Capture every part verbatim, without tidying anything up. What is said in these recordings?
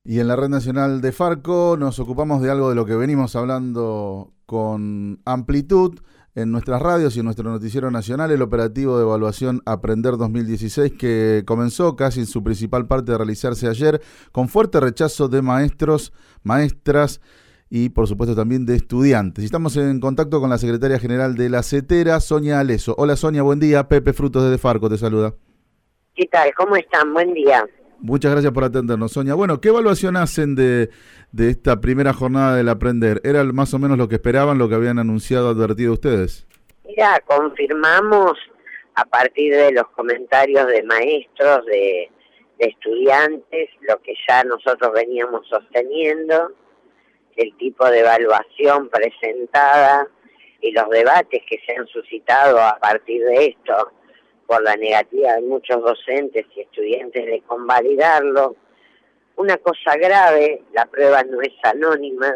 Y en la Red Nacional de Farco nos ocupamos de algo de lo que venimos hablando con amplitud en nuestras radios y en nuestro noticiero nacional, el operativo de evaluación Aprender dos mil dieciséis, que comenzó casi en su principal parte de realizarse ayer, con fuerte rechazo de maestros, maestras y por supuesto también de estudiantes. Estamos en contacto con la secretaria general de la CETERA, Sonia Aleso. Hola Sonia, buen día. Pepe Frutos desde Farco te saluda. ¿Qué tal? ¿Cómo están? Buen día. Muchas gracias por atendernos, Sonia. Bueno, ¿qué evaluación hacen de, de esta primera jornada del Aprender? ¿Era más o menos lo que esperaban, lo que habían anunciado, advertido ustedes? Mira, confirmamos a partir de los comentarios de maestros, de, de estudiantes, lo que ya nosotros veníamos sosteniendo, el tipo de evaluación presentada y los debates que se han suscitado a partir de esto, por la negativa de muchos docentes y estudiantes de convalidarlo. Una cosa grave, la prueba no es anónima,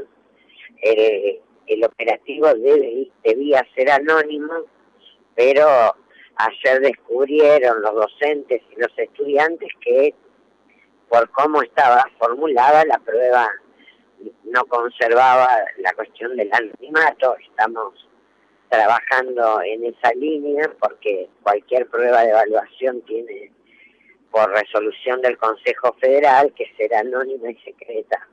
el, el operativo debe, debía ser anónimo, pero ayer descubrieron los docentes y los estudiantes que por cómo estaba formulada la prueba no conservaba la cuestión del anonimato. Estamos trabajando en esa línea porque cualquier prueba de evaluación tiene por resolución del Consejo Federal que será anónima y secreta.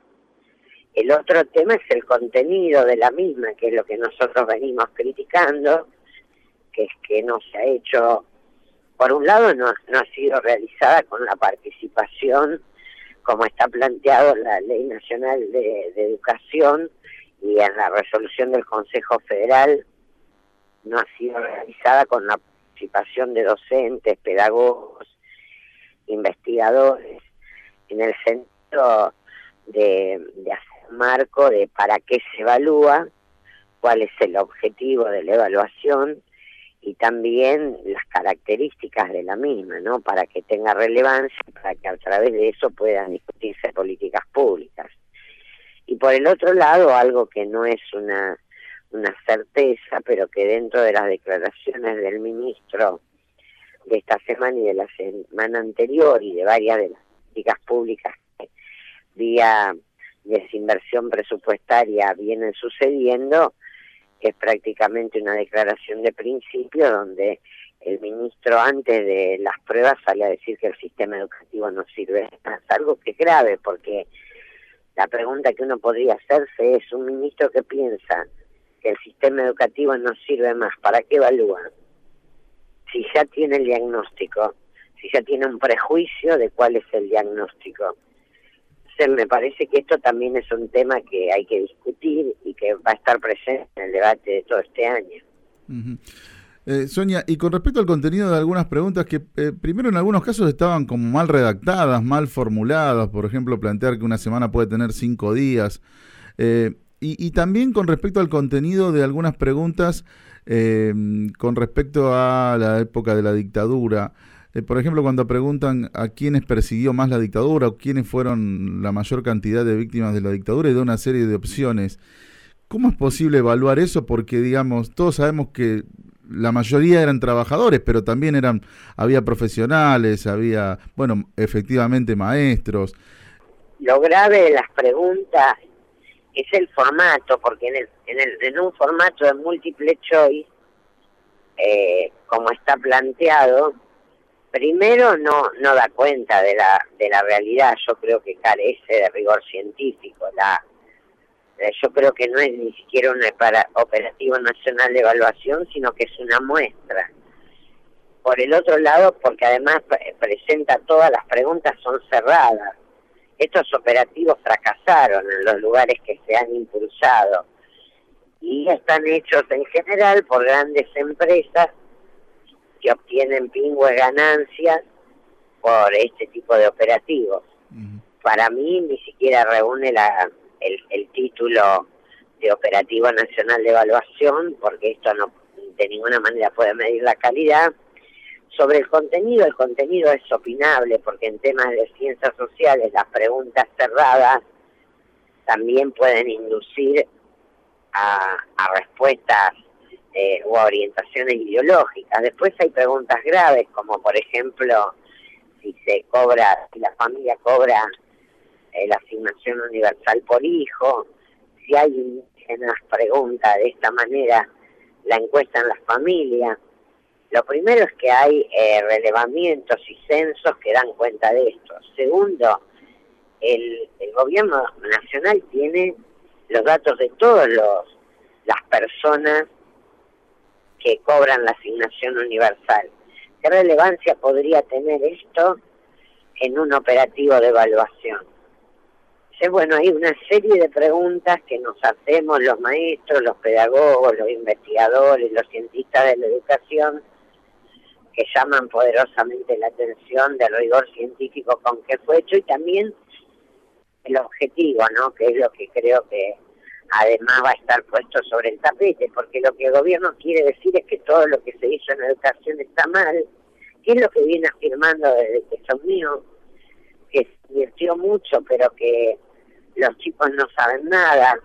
El otro tema es el contenido de la misma, que es lo que nosotros venimos criticando, que es que no se ha hecho, por un lado no, no ha sido realizada con la participación como está planteado en la Ley Nacional de, de Educación y en la resolución del Consejo Federal, no ha sido realizada con la participación de docentes, pedagogos, investigadores, en el sentido de, de hacer un marco de para qué se evalúa, cuál es el objetivo de la evaluación y también las características de la misma, ¿no? Para que tenga relevancia, para que a través de eso puedan discutirse políticas públicas. Y por el otro lado, algo que no es una una certeza, pero que dentro de las declaraciones del ministro de esta semana y de la semana anterior y de varias de las políticas públicas que vía desinversión presupuestaria vienen sucediendo, es prácticamente una declaración de principio donde el ministro antes de las pruebas sale a decir que el sistema educativo no sirve. Es algo que es grave porque la pregunta que uno podría hacerse es: un ministro que piensa que el sistema educativo no sirve más, ¿para qué evalúa? Si ya tiene el diagnóstico, si ya tiene un prejuicio de cuál es el diagnóstico. Entonces me parece que esto también es un tema que hay que discutir y que va a estar presente en el debate de todo este año. Uh-huh. Eh, Sonia, y con respecto al contenido de algunas preguntas que eh, primero en algunos casos estaban como mal redactadas, mal formuladas, por ejemplo, plantear que una semana puede tener cinco días, eh, Y, y también con respecto al contenido de algunas preguntas eh, con respecto a la época de la dictadura. Eh, por ejemplo, cuando preguntan a quiénes persiguió más la dictadura o quiénes fueron la mayor cantidad de víctimas de la dictadura y de una serie de opciones. ¿Cómo es posible evaluar eso? Porque, digamos, todos sabemos que la mayoría eran trabajadores, pero también eran había profesionales, había, bueno, efectivamente maestros. Lo grave de las preguntas es el formato, porque en el, en el en un formato de multiple choice, eh, como está planteado, primero no no da cuenta de la de la realidad. Yo creo que carece de rigor científico. La eh, yo creo que no es ni siquiera un operativo nacional de evaluación, sino que es una muestra. Por el otro lado, porque además pre- presenta todas las preguntas son cerradas. Estos operativos fracasaron en los lugares que se han impulsado y están hechos en general por grandes empresas que obtienen pingües ganancias por este tipo de operativos. Uh-huh. Para mí ni siquiera reúne la, el, el título de Operativo Nacional de Evaluación, porque esto no de ninguna manera puede medir la calidad. Sobre el contenido, el contenido es opinable, porque en temas de ciencias sociales las preguntas cerradas también pueden inducir a, a respuestas eh, o a orientaciones ideológicas. Después hay preguntas graves, como por ejemplo, si se cobra, si la familia cobra eh, la asignación universal por hijo. Si hay indígenas, pregunta de esta manera la encuesta en las familias. Lo primero es que hay eh, relevamientos y censos que dan cuenta de esto. Segundo, el, el gobierno nacional tiene los datos de todas las personas que cobran la asignación universal. ¿Qué relevancia podría tener esto en un operativo de evaluación? Entonces, bueno, hay una serie de preguntas que nos hacemos los maestros, los pedagogos, los investigadores, los cientistas de la educación, que llaman poderosamente la atención del rigor científico con que fue hecho y también el objetivo, ¿no? Que es lo que creo que además va a estar puesto sobre el tapete, porque lo que el gobierno quiere decir es que todo lo que se hizo en educación está mal, que es lo que viene afirmando desde que son míos, que se invirtió mucho, pero que los chicos no saben nada,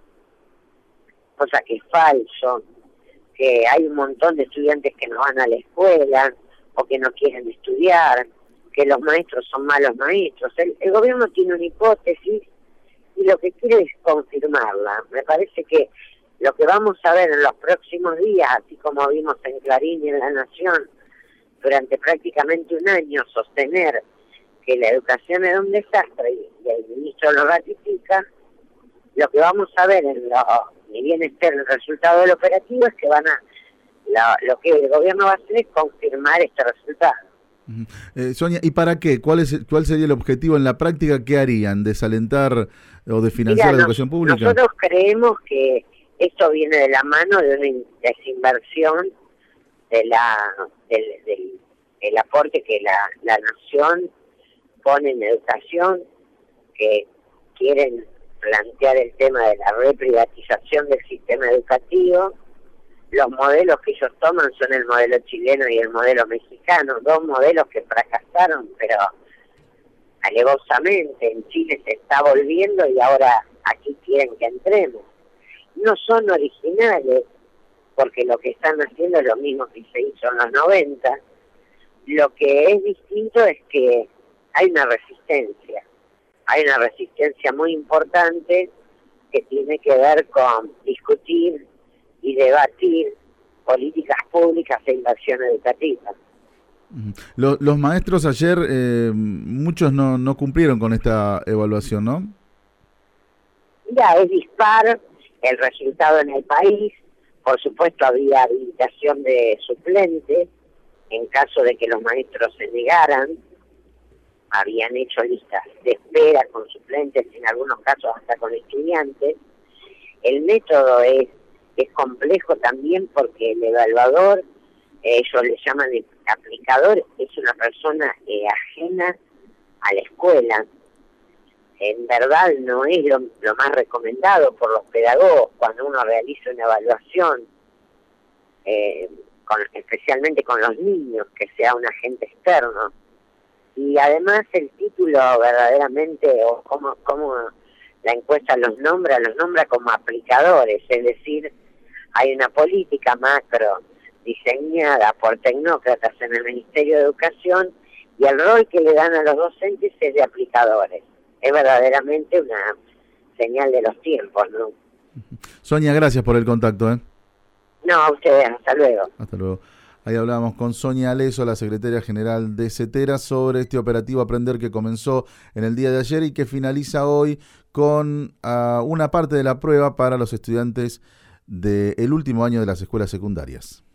cosa que es falso, que hay un montón de estudiantes que no van a la escuela o que no quieren estudiar, que los maestros son malos maestros. El, el gobierno tiene una hipótesis y lo que quiere es confirmarla. Me parece que lo que vamos a ver en los próximos días, así como vimos en Clarín y en La Nación, durante prácticamente un año sostener que la educación es un desastre y el ministro lo ratifica, lo que vamos a ver en lo, ni bien esté el resultado del operativo, es que van a, lo, lo que el gobierno va a hacer es confirmar este resultado. Uh-huh. eh, Sonia, ¿y para qué? ¿Cuál es cuál sería el objetivo en la práctica? ¿Qué harían? ¿Desalentar o de financiar Mira, la educación nos, pública? Nosotros creemos que esto viene de la mano de una desinversión de la del, del el aporte que la, la nación pone en educación, que quieren plantear el tema de la reprivatización del sistema educativo. Los modelos que ellos toman son el modelo chileno y el modelo mexicano, dos modelos que fracasaron, pero alevosamente en Chile se está volviendo y ahora aquí quieren que entremos. No son originales, porque lo que están haciendo es lo mismo que se hizo en los noventa. Lo que es distinto es que hay una resistencia, hay una resistencia muy importante que tiene que ver con discutir y debatir políticas públicas e inversión educativa. Los, los maestros ayer, eh, muchos no, no cumplieron con esta evaluación, ¿no? Ya, es dispar el resultado en el país. Por supuesto había habilitación de suplentes en caso de que los maestros se negaran. Habían hecho listas de espera con suplentes, en algunos casos hasta con estudiantes. El método es, es complejo también porque el evaluador, eh, ellos le llaman el aplicador, es una persona eh, ajena a la escuela. En verdad no es lo, lo más recomendado por los pedagogos cuando uno realiza una evaluación, eh, con, especialmente con los niños, que sea un agente externo. Y además el título verdaderamente, o como, como la encuesta los nombra, los nombra como aplicadores, es decir, hay una política macro diseñada por tecnócratas en el Ministerio de Educación y el rol que le dan a los docentes es de aplicadores. Es verdaderamente una señal de los tiempos, ¿no? Sonia, gracias por el contacto, ¿eh? No, a ustedes, hasta luego. Hasta luego. Ahí hablábamos con Sonia Aleso, la secretaria general de CETERA, sobre este operativo Aprender que comenzó en el día de ayer y que finaliza hoy con uh, una parte de la prueba para los estudiantes del último año de las escuelas secundarias.